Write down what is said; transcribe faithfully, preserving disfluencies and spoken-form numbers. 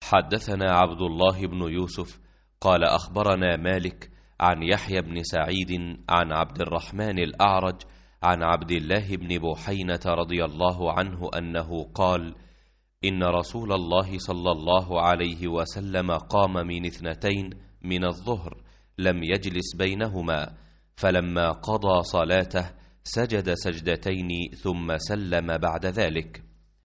حدثنا عبد الله بن يوسف قال أخبرنا مالك عن يحيى بن سعيد عن عبد الرحمن الأعرج عن عبد الله بن بحينة رضي الله عنه أنه قال: إن رسول الله صلى الله عليه وسلم قام من اثنتين من الظهر لم يجلس بينهما، فلما قضى صلاته سجد سجدتين ثم سلم بعد ذلك.